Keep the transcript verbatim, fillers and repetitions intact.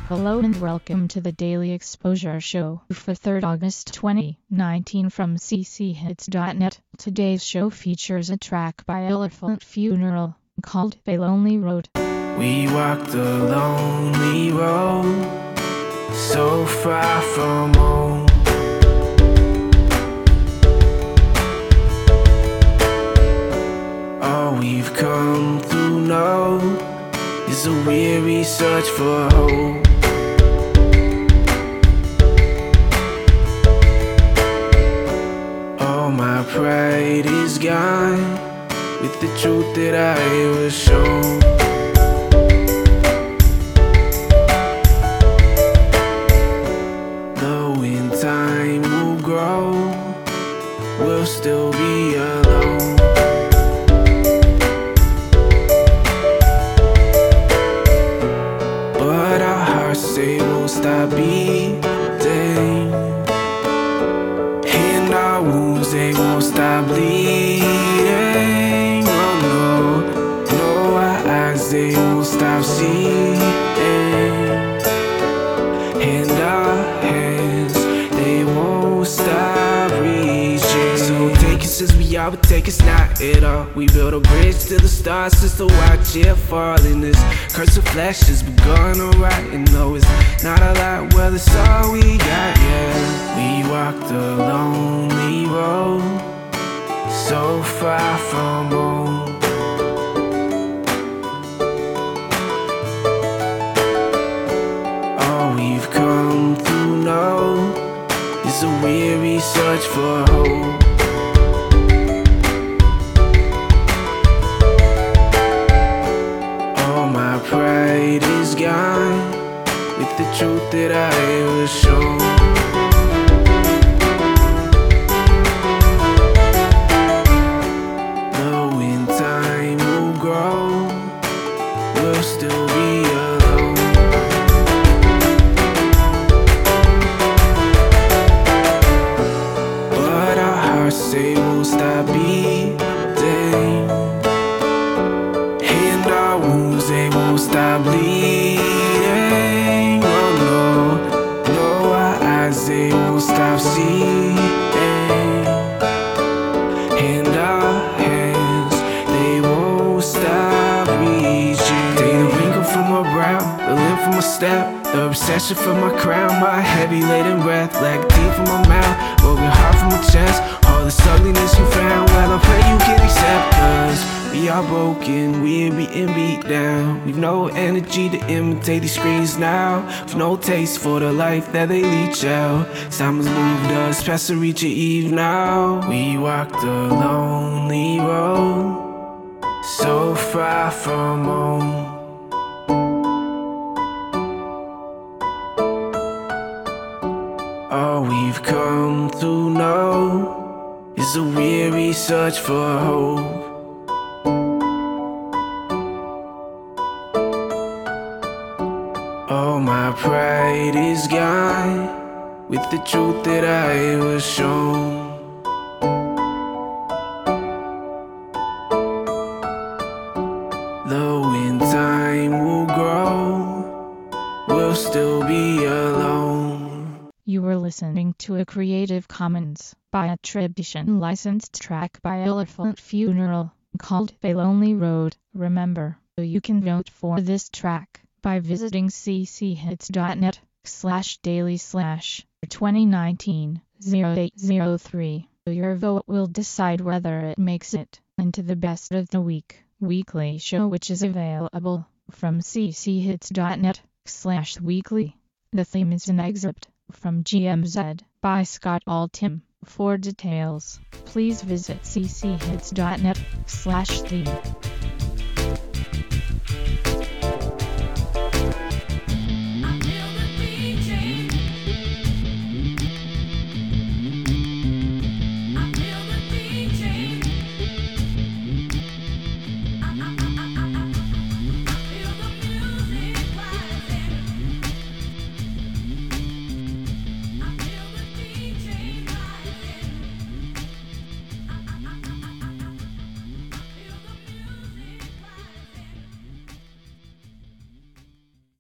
Hello and welcome to the Daily Exposure Show for third August twenty nineteen from c c hits dot net. Today's show features a track by Elephant Funeral called A Lonely Road. We walked a lonely road, so far from home. All we've come to know is a weary search for hope. All my pride is gone with the truth that I was shown. Though in time will grow, we'll still be alone. But our hearts say won't stop beating, and our wounds, they won't stop bleeding. Oh no, no, our eyes, they won't stop seeing, and our hands, they won't stop reaching. So take us as we are, but take us not at all. We built a bridge to the stars just to watch it fall. In this curse of flesh has begun alright, and though it's not a lot, well, it's all we got, yeah. We walked a lonely road, so far from home. All we've come to know is a weary search for hope. All my pride is gone with the truth that I was shown. Though in time will grow, we'll still be alone. But our hearts say won't stop beating, and our wounds, they won't stop bleeding. Oh no, no, our eyes, they won't stop seeing, and our hands, they won't stop reaching. Take the wrinkle from my brow, the limp from my step, the obsession for my crown, my heavy laden breath, like teeth from my mouth, broken heart from my chest. All this ugliness you found, well, I pray you can accept us. We are broken, we're beaten, beat down. We've no energy to imitate these screens now. We've no taste for the life that they leech out. Time has moved us past the reach of eve now. We walked a lonely road, so far from home. All we've come to know is a weary search for hope. All my pride is gone with the truth that I was shown. Though in time will grow, we'll still be alone. You were listening to a Creative Commons by attribution licensed track by Elephant Funeral called A Lonely Road. Remember, you can vote for this track by visiting c c hits dot net slash daily slash twenty nineteen oh eight oh three. Your vote will decide whether it makes it into the best of the week weekly show, which is available from c c hits dot net slash weekly. The theme is an excerpt from G M Z by Scott Altham. For details, please visit c c hits dot net slash theme.